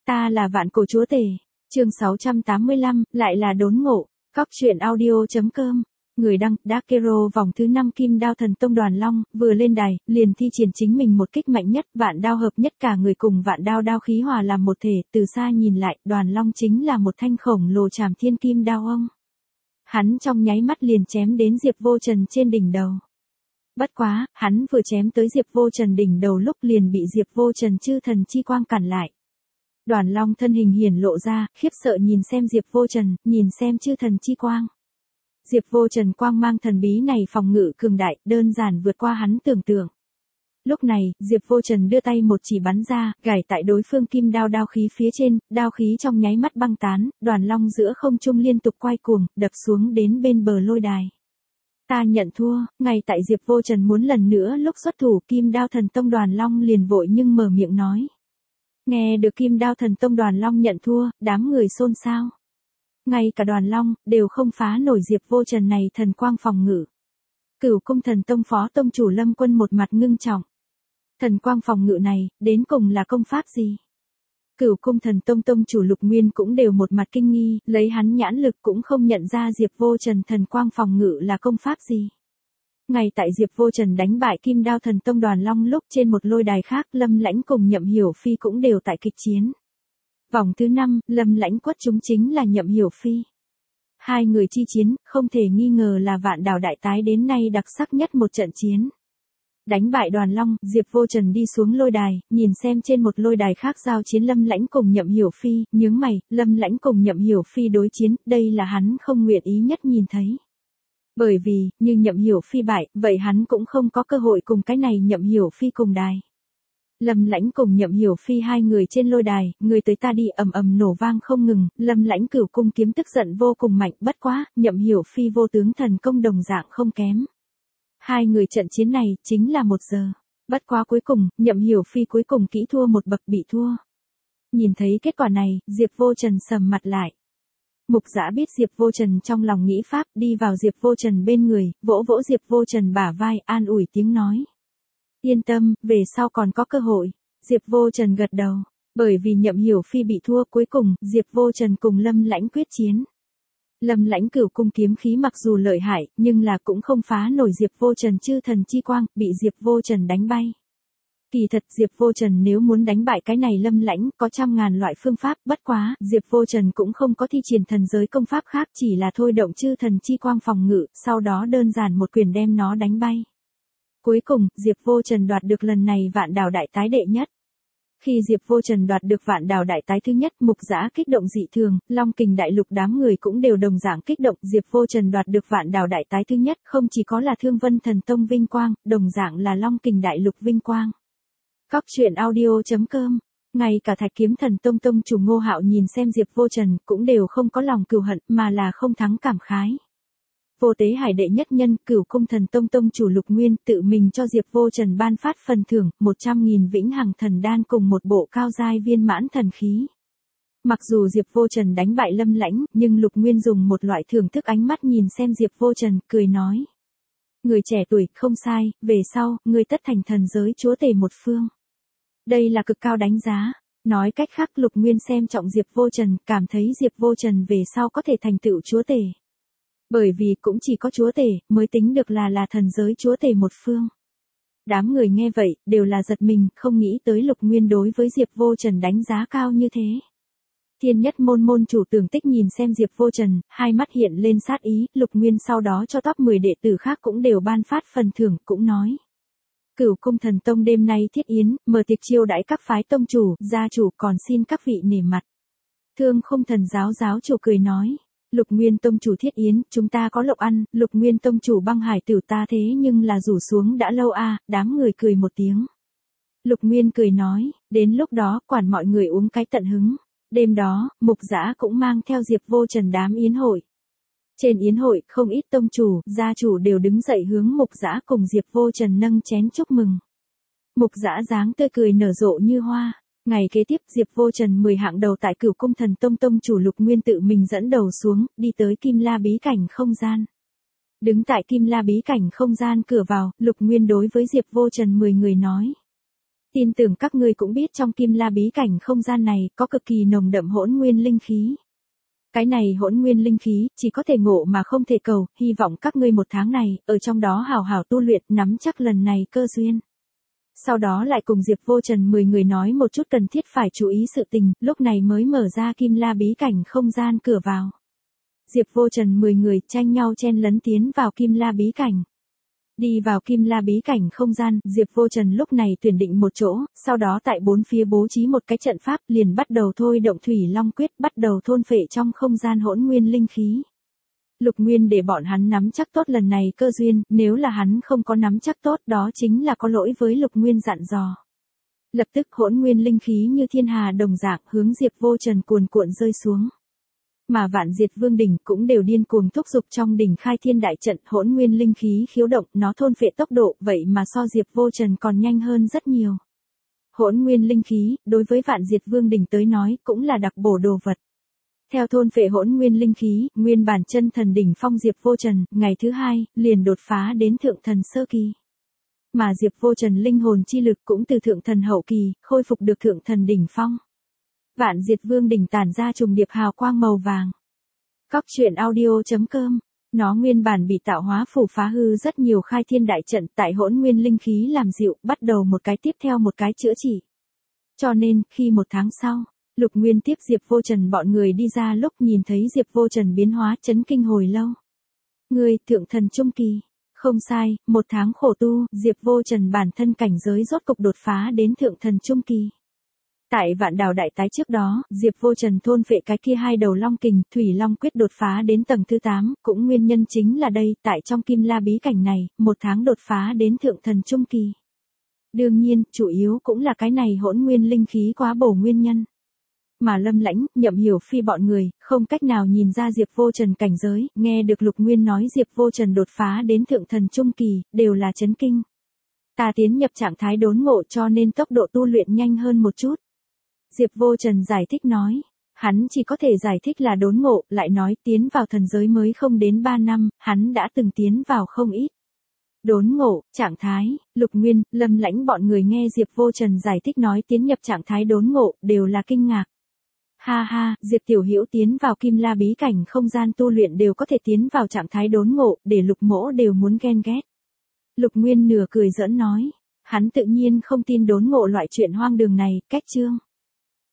Ta là vạn cổ chúa tể. Chương 685, lại là đốn ngộ. Cóc truyện audio.com. Người đăng, Dark Hero vòng thứ 5 Kim Đao Thần Tông Đoàn Long, vừa lên đài, liền thi triển chính mình một kích mạnh nhất, vạn đao hợp nhất cả người cùng vạn đao đao khí hòa làm một thể, từ xa nhìn lại, Đoàn Long chính là một thanh khổng lồ trảm thiên kim đao ông. Hắn trong nháy mắt liền chém đến Diệp Vô Trần trên đỉnh đầu. Bất quá, hắn vừa chém tới Diệp Vô Trần đỉnh đầu lúc liền bị Diệp Vô Trần chư thần chi quang cản lại. Đoàn Long thân hình hiển lộ ra, khiếp sợ nhìn xem Diệp Vô Trần, nhìn xem chư thần chi quang. Diệp Vô Trần quang mang thần bí này phòng ngự cường đại, đơn giản vượt qua hắn tưởng tượng. Lúc này, Diệp Vô Trần đưa tay một chỉ bắn ra, gảy tại đối phương kim đao đao khí phía trên, đao khí trong nháy mắt băng tán, Đoàn Long giữa không trung liên tục quay cuồng, đập xuống đến bên bờ lôi đài. Ta nhận thua, ngay tại Diệp Vô Trần muốn lần nữa lúc xuất thủ Kim Đao Thần Tông Đoàn Long liền vội nhưng mở miệng nói. Nghe được Kim Đao Thần Tông Đoàn Long nhận thua, đám người xôn xao. Ngay cả Đoàn Long, đều không phá nổi Diệp Vô Trần này thần quang phòng ngự. Cửu Cung Thần Tông Phó Tông Chủ Lâm Quân một mặt ngưng trọng. Thần quang phòng ngự này, đến cùng là công pháp gì? Cửu Cung Thần Tông Tông Chủ Lục Nguyên cũng đều một mặt kinh nghi, lấy hắn nhãn lực cũng không nhận ra Diệp Vô Trần thần quang phòng ngự là công pháp gì. Ngay tại Diệp Vô Trần đánh bại Kim Đao Thần Tông Đoàn Long lúc trên một lôi đài khác Lâm Lãnh cùng Nhậm Hiểu Phi cũng đều tại kịch chiến. Vòng thứ 5, Lâm Lãnh quất chúng chính là Nhậm Hiểu Phi. Hai người chi chiến, không thể nghi ngờ là Vạn Đào Đại Tái đến nay đặc sắc nhất một trận chiến. Đánh bại Đoàn Long, Diệp Vô Trần đi xuống lôi đài, nhìn xem trên một lôi đài khác giao chiến Lâm Lãnh cùng Nhậm Hiểu Phi, nhướng mày, Lâm Lãnh cùng Nhậm Hiểu Phi đối chiến, đây là hắn không nguyện ý nhất nhìn thấy. Bởi vì, như Nhậm Hiểu Phi bại, vậy hắn cũng không có cơ hội cùng cái này Nhậm Hiểu Phi cùng đài. Lâm Lãnh cùng Nhậm Hiểu Phi hai người trên lôi đài, người tới ta đi ầm ầm nổ vang không ngừng, Lâm Lãnh cửu cung kiếm tức giận vô cùng mạnh, bất quá, Nhậm Hiểu Phi vô tướng thần công đồng dạng không kém. Hai người trận chiến này, chính là 1 giờ. Bất quá cuối cùng, Nhậm Hiểu Phi cuối cùng kỹ thua một bậc bị thua. Nhìn thấy kết quả này, Diệp Vô Trần sầm mặt lại. Mục Dã biết Diệp Vô Trần trong lòng nghĩ pháp, đi vào Diệp Vô Trần bên người, vỗ vỗ Diệp Vô Trần bả vai, an ủi tiếng nói. Yên tâm, về sau còn có cơ hội. Diệp Vô Trần gật đầu. Bởi vì Nhậm Hiểu Phi bị thua cuối cùng, Diệp Vô Trần cùng Lâm Lãnh quyết chiến. Lâm Lãnh cửu cung kiếm khí mặc dù lợi hại, nhưng là cũng không phá nổi Diệp Vô Trần chư thần chi quang, bị Diệp Vô Trần đánh bay. Kỳ thật Diệp Vô Trần nếu muốn đánh bại cái này Lâm Lãnh có trăm ngàn loại phương pháp, bất quá, Diệp Vô Trần cũng không có thi triển thần giới công pháp khác chỉ là thôi động chư thần chi quang phòng ngự, sau đó đơn giản một quyền đem nó đánh bay. Cuối cùng, Diệp Vô Trần đoạt được lần này Vạn Đào Đại Tái đệ nhất. Khi Diệp Vô Trần đoạt được Vạn Đào Đại Tái thứ nhất, Mục Dã kích động dị thường, Long Kình Đại Lục đám người cũng đều đồng dạng kích động, Diệp Vô Trần đoạt được Vạn Đào Đại Tái thứ nhất, không chỉ có là Thương Vân Thần Tông vinh quang, đồng dạng là Long Kình Đại Lục vinh quang. Cóc truyện audio.com. Ngay cả Thạch Kiếm Thần Tông Tông chủ Ngô Hạo nhìn xem Diệp Vô Trần, cũng đều không có lòng cừu hận, mà là không thắng cảm khái. Vô Tế Hải đệ nhất nhân, Cửu Cung Thần Tông Tông chủ Lục Nguyên tự mình cho Diệp Vô Trần ban phát phần thưởng, 100.000 vĩnh hằng thần đan cùng một bộ cao giai viên mãn thần khí. Mặc dù Diệp Vô Trần đánh bại Lâm Lãnh, nhưng Lục Nguyên dùng một loại thưởng thức ánh mắt nhìn xem Diệp Vô Trần, cười nói. Người trẻ tuổi, không sai, về sau, người tất thành thần giới chúa tể một phương. Đây là cực cao đánh giá. Nói cách khác Lục Nguyên xem trọng Diệp Vô Trần, cảm thấy Diệp Vô Trần về sau có thể thành tựu chúa tể. Bởi vì cũng chỉ có chúa tể, mới tính được là thần giới chúa tể một phương. Đám người nghe vậy, đều là giật mình, không nghĩ tới Lục Nguyên đối với Diệp Vô Trần đánh giá cao như thế. Thiên Nhất Môn môn chủ Tưởng Tích nhìn xem Diệp Vô Trần, hai mắt hiện lên sát ý, Lục Nguyên sau đó cho top 10 đệ tử khác cũng đều ban phát phần thưởng, cũng nói. Cửu Cung Thần Tông đêm nay thiết yến, mở tiệc chiêu đãi các phái tông chủ, gia chủ còn xin các vị nể mặt. Thương Không Thần giáo giáo chủ cười nói. Lục Nguyên tông chủ thiết yến, chúng ta có lộc ăn, Lục Nguyên tông chủ Băng Hải Tử ta thế nhưng là rủ xuống đã lâu a, đám người cười một tiếng. Lục Nguyên cười nói, đến lúc đó quản mọi người uống cái tận hứng. Đêm đó, Mục Dã cũng mang theo Diệp Vô Trần đám yến hội. Trên yến hội, không ít tông chủ, gia chủ đều đứng dậy hướng Mục Dã cùng Diệp Vô Trần nâng chén chúc mừng. Mục Dã dáng tươi cười nở rộ như hoa. Ngày kế tiếp Diệp Vô Trần 10 hạng đầu tại Cửu Cung Thần Tông Tông chủ Lục Nguyên tự mình dẫn đầu xuống, đi tới Kim La bí cảnh không gian. Đứng tại Kim La bí cảnh không gian cửa vào, Lục Nguyên đối với Diệp Vô Trần 10 người nói. Tin tưởng các ngươi cũng biết trong Kim La bí cảnh không gian này có cực kỳ nồng đậm hỗn nguyên linh khí. Cái này hỗn nguyên linh khí chỉ có thể ngộ mà không thể cầu, hy vọng các ngươi một tháng này, ở trong đó hào hào tu luyện, nắm chắc lần này cơ duyên. Sau đó lại cùng Diệp Vô Trần 10 người nói một chút cần thiết phải chú ý sự tình, lúc này mới mở ra Kim La bí cảnh không gian cửa vào. Diệp Vô Trần 10 người tranh nhau chen lấn tiến vào Kim La bí cảnh. Đi vào Kim La bí cảnh không gian, Diệp Vô Trần lúc này tuyển định một chỗ, sau đó tại bốn phía bố trí một cái trận pháp, liền bắt đầu thôi động Thủy Long Quyết, bắt đầu thôn phệ trong không gian hỗn nguyên linh khí. Lục Nguyên để bọn hắn nắm chắc tốt lần này cơ duyên, nếu là hắn không có nắm chắc tốt đó chính là có lỗi với Lục Nguyên dặn dò. Lập tức hỗn nguyên linh khí như thiên hà đồng dạng hướng Diệp Vô Trần cuồn cuộn rơi xuống. Mà Vạn Diệt Vương đỉnh cũng đều điên cuồng thúc giục trong đỉnh khai thiên đại trận, hỗn nguyên linh khí khiếu động, nó thôn phệ tốc độ vậy mà so Diệp Vô Trần còn nhanh hơn rất nhiều. Hỗn nguyên linh khí, đối với Vạn Diệt Vương đỉnh tới nói, cũng là đặc bổ đồ vật. Theo thôn phệ hỗn nguyên linh khí, nguyên bản chân thần đỉnh phong Diệp Vô Trần, ngày thứ 2, liền đột phá đến thượng thần sơ kỳ. Mà Diệp Vô Trần linh hồn chi lực cũng từ thượng thần hậu kỳ, khôi phục được thượng thần đỉnh phong. Vạn Diệt Vương đỉnh tản ra trùng điệp hào quang màu vàng. Cóc truyện audio.com. Nó nguyên bản bị tạo hóa phủ phá hư rất nhiều khai thiên đại trận, tại hỗn nguyên linh khí làm dịu, bắt đầu một cái tiếp theo một cái chữa trị. Cho nên, khi một tháng sau, Lục Nguyên tiếp Diệp Vô Trần bọn người đi ra lúc nhìn thấy Diệp Vô Trần biến hóa chấn kinh hồi lâu. Người, thượng thần trung kỳ. Không sai, một tháng khổ tu, Diệp Vô Trần bản thân cảnh giới rốt cục đột phá đến thượng thần trung kỳ. Tại Vạn Đào đại tái trước đó, Diệp Vô Trần thôn phệ cái kia hai đầu long kình, Thủy Long Quyết đột phá đến tầng thứ 8, cũng nguyên nhân chính là đây, tại trong Kim La bí cảnh này, một tháng đột phá đến thượng thần trung kỳ. Đương nhiên, chủ yếu cũng là cái này hỗn nguyên linh khí quá bổ nguyên nhân. Mà Lâm Lãnh, Nhậm Hiểu Phi bọn người, không cách nào nhìn ra Diệp Vô Trần cảnh giới, nghe được Lục Nguyên nói Diệp Vô Trần đột phá đến thượng thần trung kỳ, đều là chấn kinh. Ta tiến nhập trạng thái đốn ngộ cho nên tốc độ tu luyện nhanh hơn một chút. Diệp Vô Trần giải thích nói, hắn chỉ có thể giải thích là đốn ngộ, lại nói tiến vào thần giới mới không đến 3 năm, hắn đã từng tiến vào không ít. Đốn ngộ, trạng thái, Lục Nguyên, Lâm Lãnh bọn người nghe Diệp Vô Trần giải thích nói tiến nhập trạng thái đốn ngộ, đều là kinh ngạc. Ha ha, Diệp Tiểu Hữu tiến vào Kim La bí cảnh không gian tu luyện đều có thể tiến vào trạng thái đốn ngộ, để Lục Mỗ đều muốn ghen ghét. Lục Nguyên nửa cười giỡn nói, hắn tự nhiên không tin đốn ngộ loại chuyện hoang đường này, cách chương.